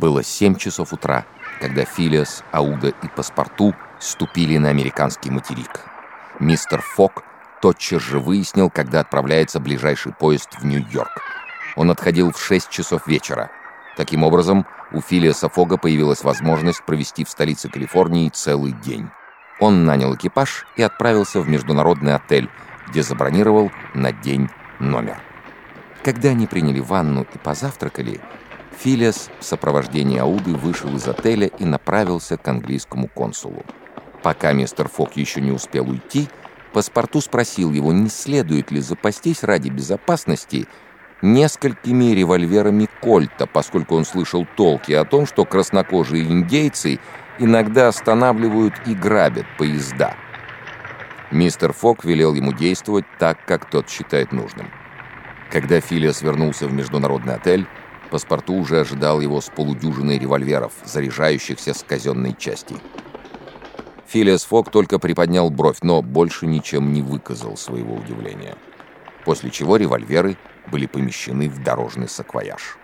Было 7 часов утра, когда Филиас, Ауда и Паспарту ступили на американский материк. Мистер Фок тотчас же выяснил, когда отправляется ближайший поезд в Нью-Йорк. Он отходил в 6 часов вечера. Таким образом, у Филиаса Фога появилась возможность провести в столице Калифорнии целый день. Он нанял экипаж и отправился в международный отель, где забронировал на день номер. Когда они приняли ванну и позавтракали, Филиас в сопровождении Ауды вышел из отеля и направился к английскому консулу. Пока мистер Фок еще не успел уйти, Паспарту спросил его, не следует ли запастись ради безопасности несколькими револьверами Кольта, поскольку он слышал толки о том, что краснокожие индейцы иногда останавливают и грабят поезда. Мистер Фок велел ему действовать так, как тот считает нужным. Когда Филиас вернулся в международный отель, Паспарту уже ожидал его с полудюжиной револьверов, заряжающихся с казенной части. Филиас Фок только приподнял бровь, но больше ничем не выказал своего удивления. После чего револьверы были помещены в дорожный саквояж.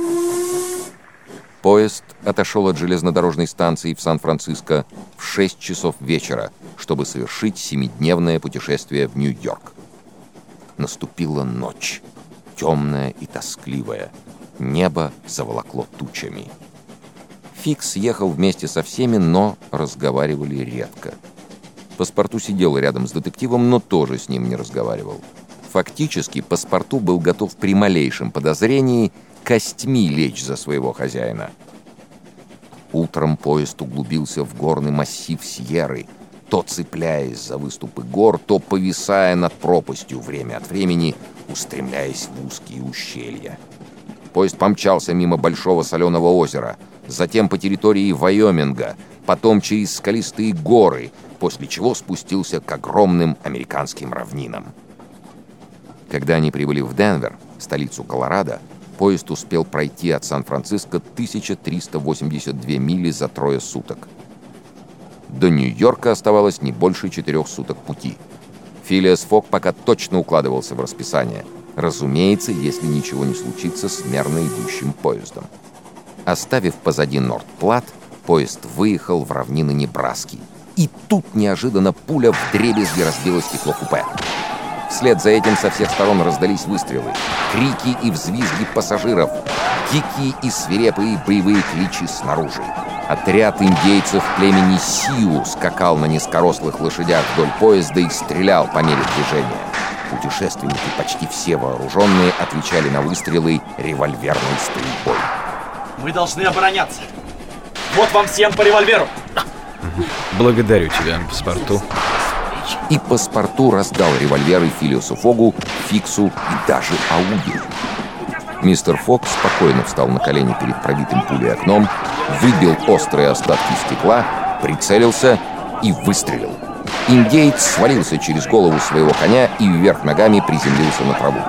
Поезд отошел от железнодорожной станции в Сан-Франциско в 6 часов вечера, чтобы совершить 7-дневное путешествие в Нью-Йорк. Наступила ночь, темная и тоскливая. Небо заволокло тучами. Фикс ехал вместе со всеми, но разговаривали редко. Паспарту сидел рядом с детективом, но тоже с ним не разговаривал. Фактически, Паспарту был готов при малейшем подозрении костьми лечь за своего хозяина. Утром поезд углубился в горный массив Сьерры, то цепляясь за выступы гор, то повисая над пропастью, время от времени устремляясь в узкие ущелья. Поезд помчался мимо Большого соленого озера, затем по территории Вайоминга, потом через скалистые горы, после чего спустился к огромным американским равнинам. Когда они прибыли в Денвер, столицу Колорадо, поезд успел пройти от Сан-Франциско 1382 мили за 3 суток. До Нью-Йорка оставалось не больше 4 суток пути. Филиас Фок пока точно укладывался в расписание. Разумеется, если ничего не случится с мерно идущим поездом. Оставив позади Норд-Плат, поезд выехал в равнины Небраски. И тут неожиданно пуля вдребезги разбила стекло купе. Вслед за этим со всех сторон раздались выстрелы, крики и взвизги пассажиров, дикие и свирепые боевые кличи снаружи. Отряд индейцев племени Сиу скакал на низкорослых лошадях вдоль поезда и стрелял по мере движения. Путешественники, почти все вооруженные, отвечали на выстрелы револьверной стрельбой. Мы должны обороняться. Вот вам всем по револьверу. Благодарю тебя, Паспарту. И Паспарту раздал револьверы Филиасу Фогу, Фиксу и даже Ауде. Мистер Фок спокойно встал на колени перед пробитым пулей окном, выбил острые остатки стекла, прицелился и выстрелил. Индеец свалился через голову своего коня и вверх ногами приземлился на траву.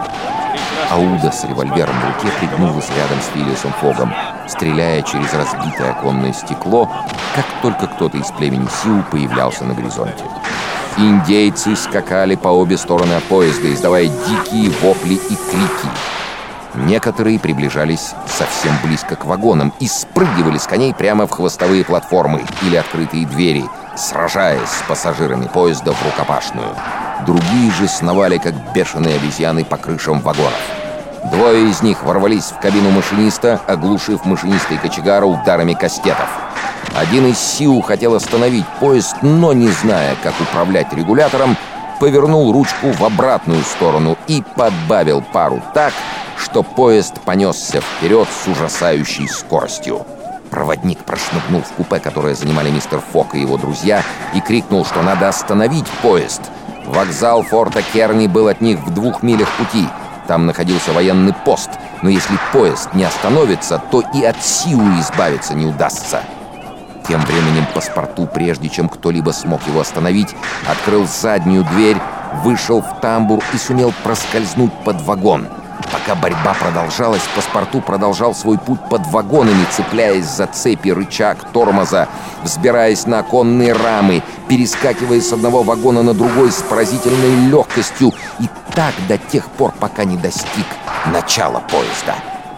Ауда с револьвером в руке пригнулась рядом с Филиасом Фогом, стреляя через разбитое оконное стекло, как только кто-то из племени Сиу появлялся на горизонте. Индейцы скакали по обе стороны от поезда, издавая дикие вопли и крики. Некоторые приближались совсем близко к вагонам и спрыгивали с коней прямо в хвостовые платформы или открытые двери, сражаясь с пассажирами поезда в рукопашную. Другие же сновали, как бешеные обезьяны, по крышам вагонов. 2 из них ворвались в кабину машиниста, оглушив машиниста и кочегара ударами кастетов. Один из Сиу хотел остановить поезд, но, не зная, как управлять регулятором, повернул ручку в обратную сторону и подбавил пару так, что поезд понесся вперед с ужасающей скоростью. Проводник прошмыгнул в купе, которое занимали мистер Фок и его друзья, и крикнул, что надо остановить поезд. Вокзал форта Керни был от них в 2 милях пути. Там находился военный пост, но если поезд не остановится, то и от Сиу избавиться не удастся. Тем временем Паспарту, прежде чем кто-либо смог его остановить, открыл заднюю дверь, вышел в тамбур и сумел проскользнуть под вагон. Пока борьба продолжалась, Паспарту продолжал свой путь под вагонами, цепляясь за цепи, рычаг тормоза, взбираясь на оконные рамы, перескакивая с одного вагона на другой с поразительной легкостью, и так до тех пор, пока не достиг начала поезда.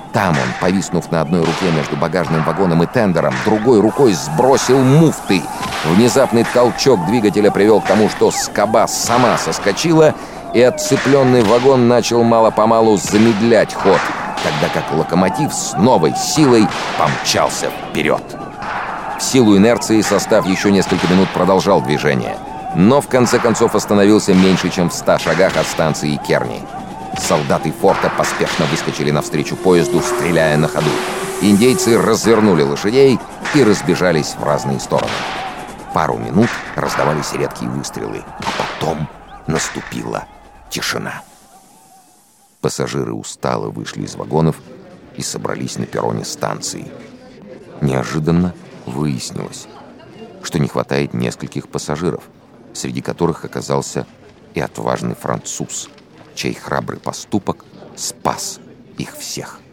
Там он, повиснув на одной руке между багажным вагоном и тендером, другой рукой сбросил муфты. Внезапный толчок двигателя привел к тому, что скоба сама соскочила, и отцепленный вагон начал мало-помалу замедлять ход, тогда как локомотив с новой силой помчался вперед. В силу инерции состав еще несколько минут продолжал движение, но в конце концов остановился меньше, чем в 100 шагах от станции Керни. Солдаты форта поспешно выскочили навстречу поезду, стреляя на ходу. Индейцы развернули лошадей и разбежались в разные стороны. Пару минут раздавались редкие выстрелы, а потом наступила тишина. Пассажиры устало вышли из вагонов и собрались на перроне станции. Неожиданно выяснилось, что не хватает нескольких пассажиров, среди которых оказался и отважный француз, чей храбрый поступок спас их всех.